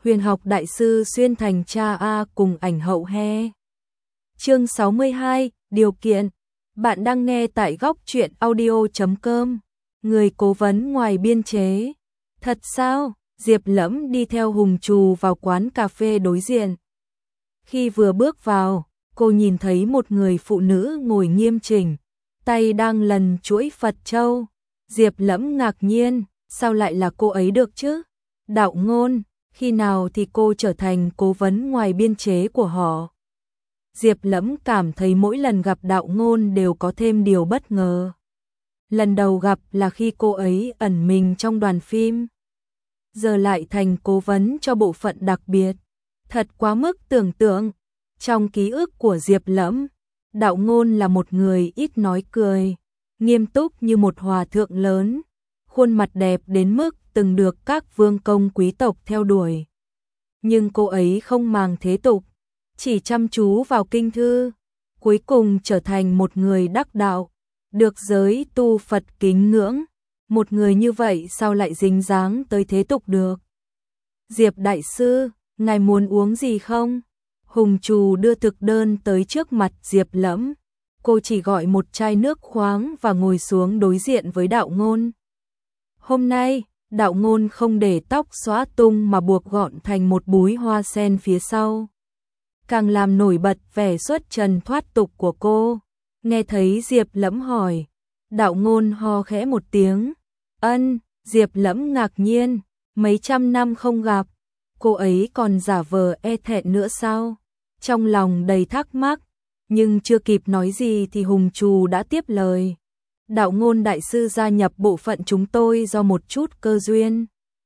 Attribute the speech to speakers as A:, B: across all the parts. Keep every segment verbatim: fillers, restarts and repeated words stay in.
A: Huyền học đại sư xuyên thành cha A cùng ảnh hậu he. Chương sáu mươi hai, điều kiện. Bạn đang nghe tại góc truyện audio chấm com. Người cố vấn ngoài biên chế. Thật sao? Diệp Lẫm đi theo Hùng Trù vào quán cà phê đối diện. Khi vừa bước vào, cô nhìn thấy một người phụ nữ ngồi nghiêm chỉnh, tay đang lần chuỗi Phật châu. Diệp Lẫm ngạc nhiên, sao lại là cô ấy được chứ? Đạo Ngôn, khi nào thì cô trở thành cố vấn ngoài biên chế của họ? Diệp Lẫm cảm thấy mỗi lần gặp Đạo Ngôn đều có thêm điều bất ngờ. Lần đầu gặp là khi cô ấy ẩn mình trong đoàn phim, giờ lại thành cố vấn cho bộ phận đặc biệt. Thật quá mức tưởng tượng. Trong ký ức của Diệp Lẫm, Đạo Ngôn là một người ít nói cười, nghiêm túc như một hòa thượng lớn, khuôn mặt đẹp đến mức từng được các vương công quý tộc theo đuổi. Nhưng cô ấy không màng thế tục, chỉ chăm chú vào kinh thư, cuối cùng trở thành một người đắc đạo, được giới tu Phật kính ngưỡng. Một người như vậy sao lại dính dáng tới thế tục được? Diệp đại sư, ngài muốn uống gì không? Hùng Trù đưa thực đơn tới trước mặt Diệp Lẫm. Cô chỉ gọi một chai nước khoáng và ngồi xuống đối diện với Đạo Ngôn. Hôm nay, Đạo Ngôn không để tóc xõa tung mà buộc gọn thành một búi hoa sen phía sau, càng làm nổi bật vẻ xuất trần thoát tục của cô. Nghe thấy Diệp Lẫm hỏi, Đạo Ngôn ho khẽ một tiếng. Ân. Diệp Lẫm ngạc nhiên, mấy trăm năm không gặp, cô ấy còn giả vờ e thẹn nữa sao? Trong lòng đầy thắc mắc, nhưng chưa kịp nói gì thì Hùng Trù đã tiếp lời. Đạo Ngôn đại sư gia nhập bộ phận chúng tôi do một chút cơ duyên.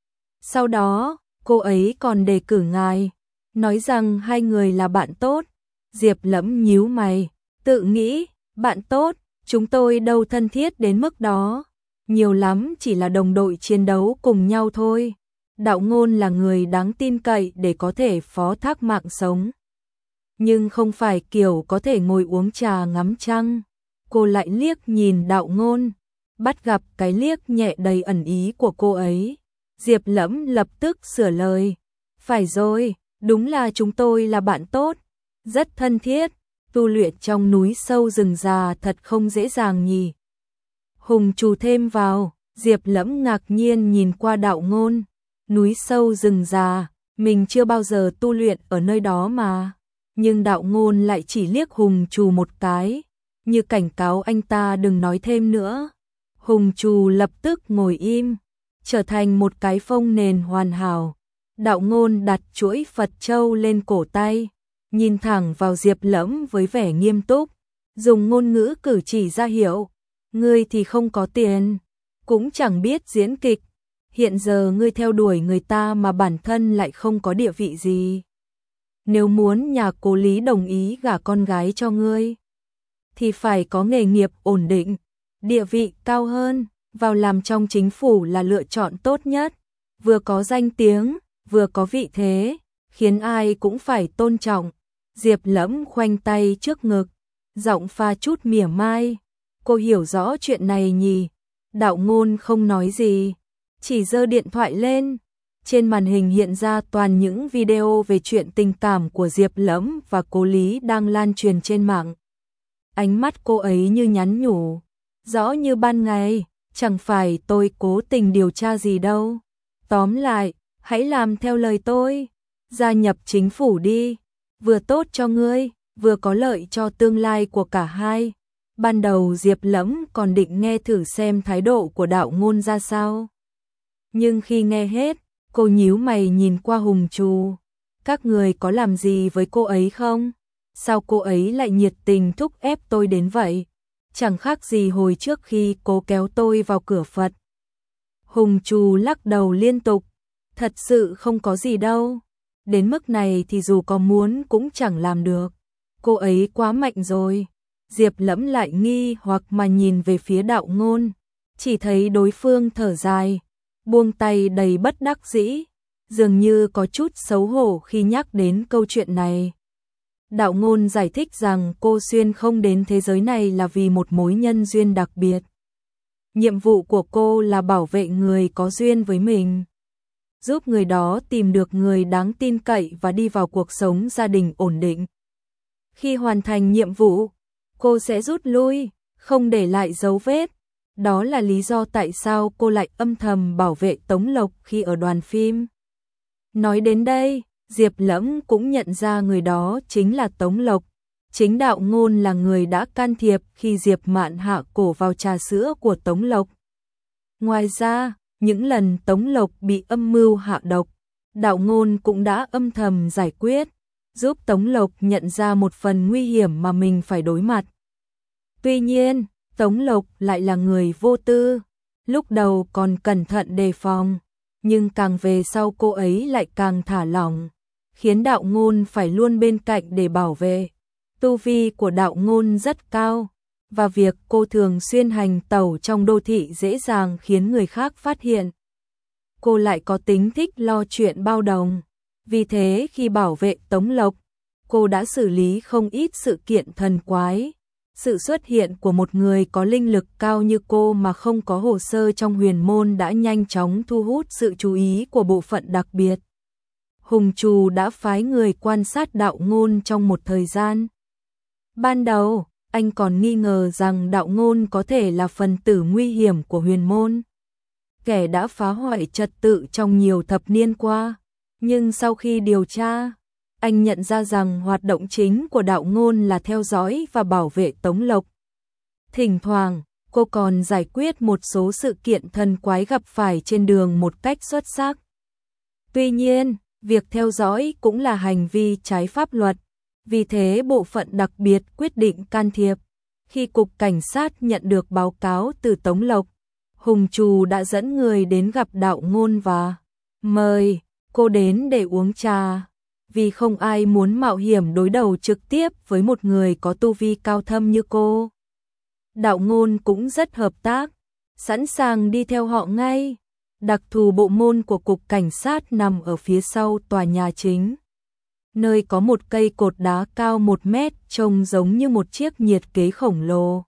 A: Sau đó, cô ấy còn đề cử ngài, nói rằng hai người là bạn tốt. Diệp Lẫm nhíu mày, tự nghĩ, bạn tốt, chúng tôi đâu thân thiết đến mức đó, nhiều lắm chỉ là đồng đội chiến đấu cùng nhau thôi. Đạo Ngôn là người đáng tin cậy để có thể phó thác mạng sống, nhưng không phải kiểu có thể ngồi uống trà ngắm trăng. Cô lại liếc nhìn Đạo Ngôn, bắt gặp cái liếc nhẹ đầy ẩn ý của cô ấy. Diệp Lẫm lập tức sửa lời, phải rồi, đúng là chúng tôi là bạn tốt, rất thân thiết, tu luyện trong núi sâu rừng già thật không dễ dàng nhỉ. Hùng Trù thêm vào. Diệp Lẫm ngạc nhiên nhìn qua Đạo Ngôn. Núi sâu rừng già, mình chưa bao giờ tu luyện ở nơi đó mà. Nhưng Đạo Ngôn lại chỉ liếc Hùng Trù một cái, như cảnh cáo anh ta đừng nói thêm nữa. Hùng Trù lập tức ngồi im, trở thành một cái phông nền hoàn hảo. Đạo Ngôn đặt chuỗi Phật châu lên cổ tay, nhìn thẳng vào Diệp Lẫm với vẻ nghiêm túc, dùng ngôn ngữ cử chỉ ra hiệu, ngươi thì không có tiền, cũng chẳng biết diễn kịch, hiện giờ ngươi theo đuổi người ta mà bản thân lại không có địa vị gì. Nếu muốn nhà cố Lý đồng ý gả con gái cho ngươi, thì phải có nghề nghiệp ổn định, địa vị cao hơn, vào làm trong chính phủ là lựa chọn tốt nhất, vừa có danh tiếng, vừa có vị thế, khiến ai cũng phải tôn trọng. Diệp Lẫm khoanh tay trước ngực, giọng pha chút mỉa mai, cô hiểu rõ chuyện này nhỉ? Đạo Ngôn không nói gì, chỉ giơ điện thoại lên. Trên màn hình hiện ra toàn những video về chuyện tình cảm của Diệp Lẫm và cố Lý đang lan truyền trên mạng. Ánh mắt cô ấy như nhắn nhủ, rõ như ban ngày, chẳng phải tôi cố tình điều tra gì đâu. Tóm lại, hãy làm theo lời tôi, gia nhập chính phủ đi, vừa tốt cho ngươi, vừa có lợi cho tương lai của cả hai. Ban đầu Diệp Lẫm còn định nghe thử xem thái độ của Đạo Ngôn ra sao, nhưng khi nghe hết, cô nhíu mày nhìn qua Hùng Trù. Các người có làm gì với cô ấy không? Sao cô ấy lại nhiệt tình thúc ép tôi đến vậy? Chẳng khác gì hồi trước khi cô kéo tôi vào cửa Phật. Hùng Trù lắc đầu liên tục, thật sự không có gì đâu. Đến mức này thì dù có muốn cũng chẳng làm được. Cô ấy quá mạnh rồi. Diệp Lẫm lại nghi hoặc mà nhìn về phía Đạo Ngôn, chỉ thấy đối phương thở dài, buông tay đầy bất đắc dĩ, dường như có chút xấu hổ khi nhắc đến câu chuyện này. Đạo Ngôn giải thích rằng cô xuyên không đến thế giới này là vì một mối nhân duyên đặc biệt. Nhiệm vụ của cô là bảo vệ người có duyên với mình. giúp người đó tìm được người đáng tin cậy và đi vào cuộc sống gia đình ổn định. Khi hoàn thành nhiệm vụ, cô sẽ rút lui, không để lại dấu vết. Đó là lý do tại sao cô lại âm thầm bảo vệ Tống Lộc khi ở đoàn phim. Nói đến đây, Diệp Lẫm cũng nhận ra người đó chính là Tống Lộc. Chính Đạo Ngôn là người đã can thiệp khi Diệp Mạn hạ cổ vào trà sữa của Tống Lộc. Ngoài ra, những lần Tống Lộc bị âm mưu hạ độc, Đạo Ngôn cũng đã âm thầm giải quyết, giúp Tống Lộc nhận ra một phần nguy hiểm mà mình phải đối mặt. Tuy nhiên, Tống Lộc lại là người vô tư, lúc đầu còn cẩn thận đề phòng, nhưng càng về sau cô ấy lại càng thả lỏng, khiến Đạo Ngôn phải luôn bên cạnh để bảo vệ. Tu vi của Đạo Ngôn rất cao, và việc cô thường xuyên hành tẩu trong đô thị dễ dàng khiến người khác phát hiện. Cô lại có tính thích lo chuyện bao đồng, vì thế khi bảo vệ Tống Lộc, cô đã xử lý không ít sự kiện thần quái. Sự xuất hiện của một người có linh lực cao như cô mà không có hồ sơ trong huyền môn đã nhanh chóng thu hút sự chú ý của bộ phận đặc biệt. Hùng Trù đã phái người quan sát Đạo Ngôn trong một thời gian. Ban đầu, anh còn nghi ngờ rằng Đạo Ngôn có thể là phần tử nguy hiểm của huyền môn, kẻ đã phá hoại trật tự trong nhiều thập niên qua. Nhưng sau khi điều tra, anh nhận ra rằng hoạt động chính của Đạo Ngôn là theo dõi và bảo vệ Tống Lộc. Thỉnh thoảng, cô còn giải quyết một số sự kiện thần quái gặp phải trên đường một cách xuất sắc. Tuy nhiên, việc theo dõi cũng là hành vi trái pháp luật, vì thế bộ phận đặc biệt quyết định can thiệp. Khi cục cảnh sát nhận được báo cáo từ Tống Lộc, Hùng Trù đã dẫn người đến gặp Đạo Ngôn và mời cô đến để uống trà, vì không ai muốn mạo hiểm đối đầu trực tiếp với một người có tu vi cao thâm như cô. Đạo Ngôn cũng rất hợp tác, sẵn sàng đi theo họ ngay. Đặc thù bộ môn của cục cảnh sát nằm ở phía sau tòa nhà chính, nơi có một cây cột đá cao một mét trông giống như một chiếc nhiệt kế khổng lồ.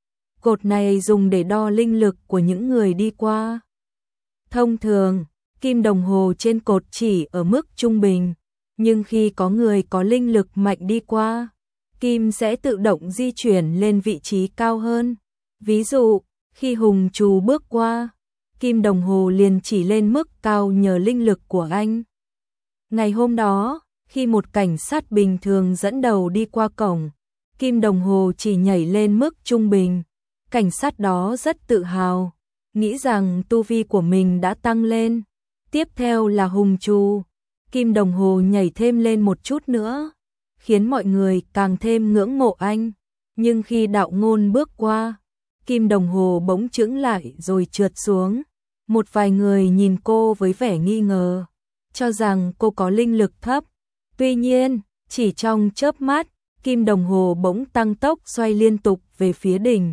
A: Cột này dùng để đo linh lực của những người đi qua. Thông thường, kim đồng hồ trên cột chỉ ở mức trung bình, nhưng khi có người có linh lực mạnh đi qua, kim sẽ tự động di chuyển lên vị trí cao hơn. Ví dụ, khi Hùng Trù bước qua, kim đồng hồ liền chỉ lên mức cao nhờ linh lực của anh. Ngày hôm đó, khi một cảnh sát bình thường dẫn đầu đi qua cổng, kim đồng hồ chỉ nhảy lên mức trung bình. Cảnh sát đó rất tự hào, nghĩ rằng tu vi của mình đã tăng lên. Tiếp theo là Hùng Trù, kim đồng hồ nhảy thêm lên một chút nữa, khiến mọi người càng thêm ngưỡng mộ anh. Nhưng khi Đạo Ngôn bước qua, kim đồng hồ bỗng chững lại rồi trượt xuống. Một vài người nhìn cô với vẻ nghi ngờ, cho rằng cô có linh lực thấp. Tuy nhiên, chỉ trong chớp mắt, kim đồng hồ bỗng tăng tốc xoay liên tục về phía đỉnh.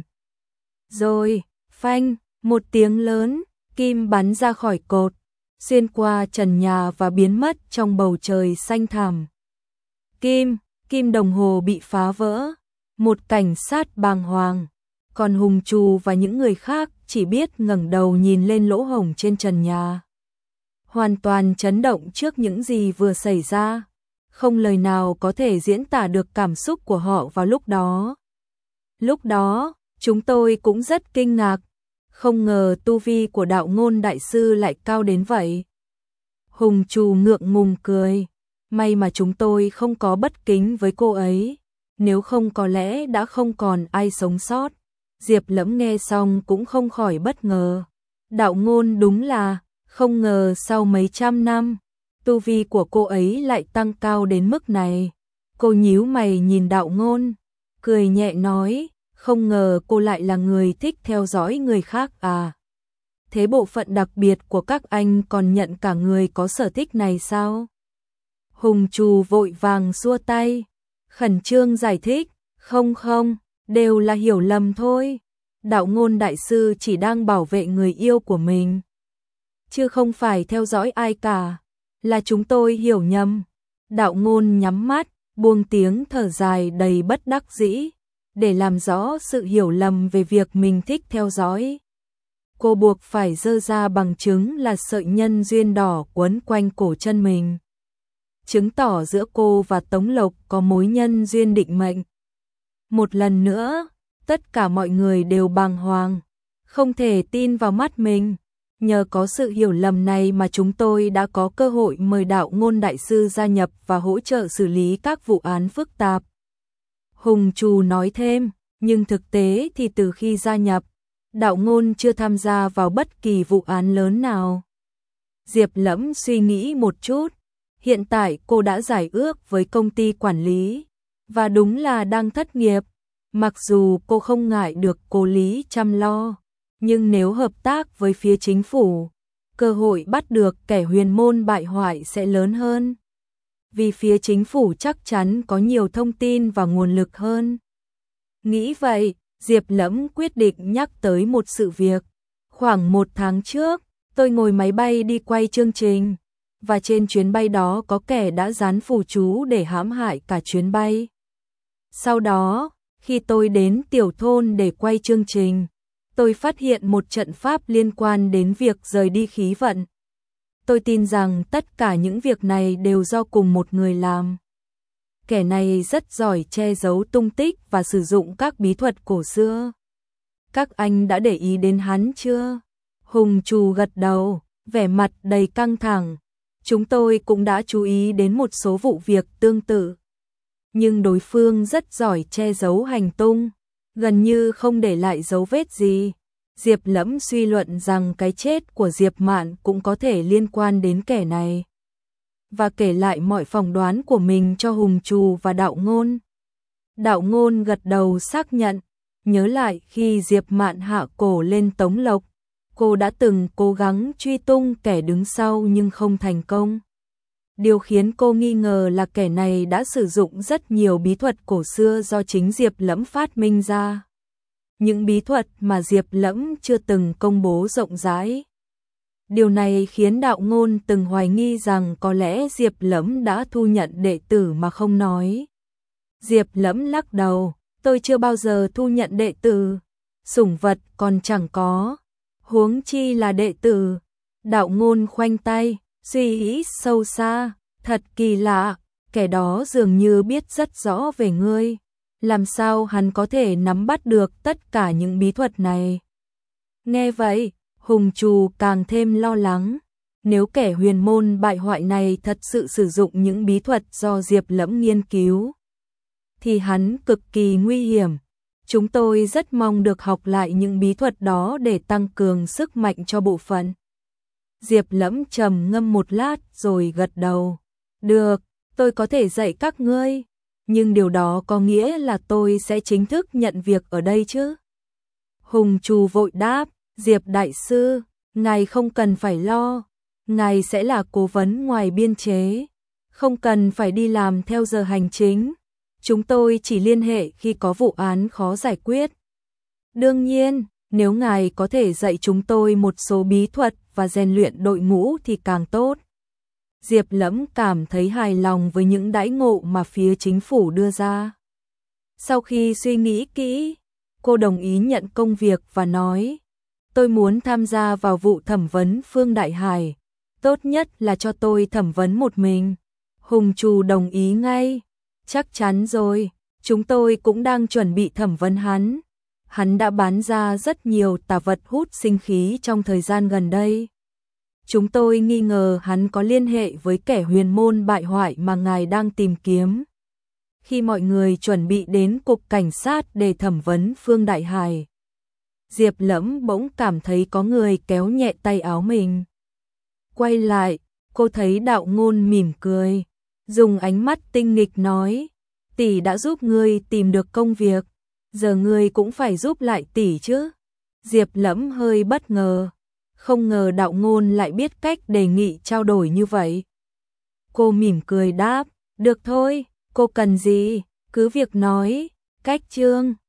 A: Rồi, phanh, một tiếng lớn, kim bắn ra khỏi cột, xuyên qua trần nhà và biến mất trong bầu trời xanh thẳm. Kim, kim đồng hồ bị phá vỡ, một cảnh sát bàng hoàng, còn Hùng Trù và những người khác chỉ biết ngẩng đầu nhìn lên lỗ hổng trên trần nhà. Hoàn toàn chấn động trước những gì vừa xảy ra, không lời nào có thể diễn tả được cảm xúc của họ vào lúc đó. Lúc đó, chúng tôi cũng rất kinh ngạc, không ngờ tu vi của Đạo Ngôn đại sư lại cao đến vậy. Hùng Trù ngượng ngùng cười, may mà chúng tôi không có bất kính với cô ấy, nếu không có lẽ đã không còn ai sống sót. Diệp Lẫm nghe xong cũng không khỏi bất ngờ. Đạo Ngôn đúng là, không ngờ sau mấy trăm năm, tu vi của cô ấy lại tăng cao đến mức này. Cô nhíu mày nhìn Đạo Ngôn, cười nhẹ nói, không ngờ cô lại là người thích theo dõi người khác à. Thế bộ phận đặc biệt của các anh còn nhận cả người có sở thích này sao? Hùng Trù vội vàng xua tay, khẩn trương giải thích, không không, đều là hiểu lầm thôi. Đạo Ngôn đại sư chỉ đang bảo vệ người yêu của mình, chứ không phải theo dõi ai cả, là chúng tôi hiểu nhầm. Đạo Ngôn nhắm mắt, buông tiếng thở dài đầy bất đắc dĩ, để làm rõ sự hiểu lầm về việc mình thích theo dõi. cô buộc phải dơ ra bằng chứng là sợi nhân duyên đỏ quấn quanh cổ chân mình. Chứng tỏ giữa cô và Tống Lộc có mối nhân duyên định mệnh. Một lần nữa, tất cả mọi người đều bàng hoàng, không thể tin vào mắt mình. Nhờ có sự hiểu lầm này mà chúng tôi đã có cơ hội mời Đạo Ngôn đại sư gia nhập và hỗ trợ xử lý các vụ án phức tạp. Hùng Trù nói thêm, nhưng thực tế thì từ khi gia nhập, Đạo Ngôn chưa tham gia vào bất kỳ vụ án lớn nào. Diệp Lẫm suy nghĩ một chút, hiện tại cô đã giải ước với công ty quản lý, và đúng là đang thất nghiệp. Mặc dù cô không ngại được cô Lý chăm lo, nhưng nếu hợp tác với phía chính phủ, cơ hội bắt được kẻ huyền môn bại hoại sẽ lớn hơn. Vì phía chính phủ chắc chắn có nhiều thông tin và nguồn lực hơn. Nghĩ vậy, Diệp Lẫm quyết định nhắc tới một sự việc. Khoảng một tháng trước, tôi ngồi máy bay đi quay chương trình, và trên chuyến bay đó có kẻ đã dán phù chú để hãm hại cả chuyến bay. Sau đó, khi tôi đến tiểu thôn để quay chương trình, tôi phát hiện một trận pháp liên quan đến việc rời đi khí vận. Tôi tin rằng tất cả những việc này đều do cùng một người làm. Kẻ này rất giỏi che giấu tung tích và sử dụng các bí thuật cổ xưa. Các anh đã để ý đến hắn chưa? Hùng Trù gật đầu, vẻ mặt đầy căng thẳng. Chúng tôi cũng đã chú ý đến một số vụ việc tương tự. Nhưng đối phương rất giỏi che giấu hành tung, gần như không để lại dấu vết gì. Diệp Lẫm suy luận rằng cái chết của Diệp Mạn cũng có thể liên quan đến kẻ này, và kể lại mọi phỏng đoán của mình cho Hùng Trù và Đạo Ngôn. Đạo Ngôn gật đầu xác nhận, nhớ lại khi Diệp Mạn hạ cổ lên Tống Lộc, cô đã từng cố gắng truy tung kẻ đứng sau nhưng không thành công. Điều khiến cô nghi ngờ là kẻ này đã sử dụng rất nhiều bí thuật cổ xưa do chính Diệp Lẫm phát minh ra. Những bí thuật mà Diệp Lẫm chưa từng công bố rộng rãi. Điều này khiến Đạo Ngôn từng hoài nghi rằng có lẽ Diệp Lẫm đã thu nhận đệ tử mà không nói. Diệp Lẫm lắc đầu, tôi chưa bao giờ thu nhận đệ tử, sủng vật còn chẳng có, huống chi là đệ tử. Đạo Ngôn khoanh tay, suy nghĩ sâu xa, thật kỳ lạ, kẻ đó dường như biết rất rõ về ngươi. Làm sao hắn có thể nắm bắt được tất cả những bí thuật này? Nghe vậy, Hùng Trù càng thêm lo lắng. Nếu kẻ huyền môn bại hoại này thật sự sử dụng những bí thuật do Diệp Lẫm nghiên cứu, thì hắn cực kỳ nguy hiểm. Chúng tôi rất mong được học lại những bí thuật đó để tăng cường sức mạnh cho bộ phận. Diệp Lẫm trầm ngâm một lát rồi gật đầu. Được, tôi có thể dạy các ngươi. Nhưng điều đó có nghĩa là tôi sẽ chính thức nhận việc ở đây chứ? Hùng Trù vội đáp, Diệp đại sư, ngài không cần phải lo, ngài sẽ là cố vấn ngoài biên chế, không cần phải đi làm theo giờ hành chính, chúng tôi chỉ liên hệ khi có vụ án khó giải quyết. Đương nhiên, nếu ngài có thể dạy chúng tôi một số bí thuật và rèn luyện đội ngũ thì càng tốt. Diệp Lẫm cảm thấy hài lòng với những đãi ngộ mà phía chính phủ đưa ra. Sau khi suy nghĩ kỹ, cô đồng ý nhận công việc và nói, tôi muốn tham gia vào vụ thẩm vấn Phương Đại Hải, tốt nhất là cho tôi thẩm vấn một mình. Hùng Trù đồng ý ngay, chắc chắn rồi, chúng tôi cũng đang chuẩn bị thẩm vấn hắn. Hắn đã bán ra rất nhiều tà vật hút sinh khí trong thời gian gần đây. Chúng tôi nghi ngờ hắn có liên hệ với kẻ huyền môn bại hoại mà ngài đang tìm kiếm. Khi mọi người chuẩn bị đến cục cảnh sát để thẩm vấn Phương Đại Hải, Diệp Lẫm bỗng cảm thấy có người kéo nhẹ tay áo mình. Quay lại, cô thấy Đạo Ngôn mỉm cười, dùng ánh mắt tinh nghịch nói, tỷ đã giúp ngươi tìm được công việc, giờ ngươi cũng phải giúp lại tỷ chứ. Diệp Lẫm hơi bất ngờ, không ngờ Đạo Ngôn lại biết cách đề nghị trao đổi như vậy. Cô mỉm cười đáp, được thôi, cô cần gì, cứ việc nói. Cách chương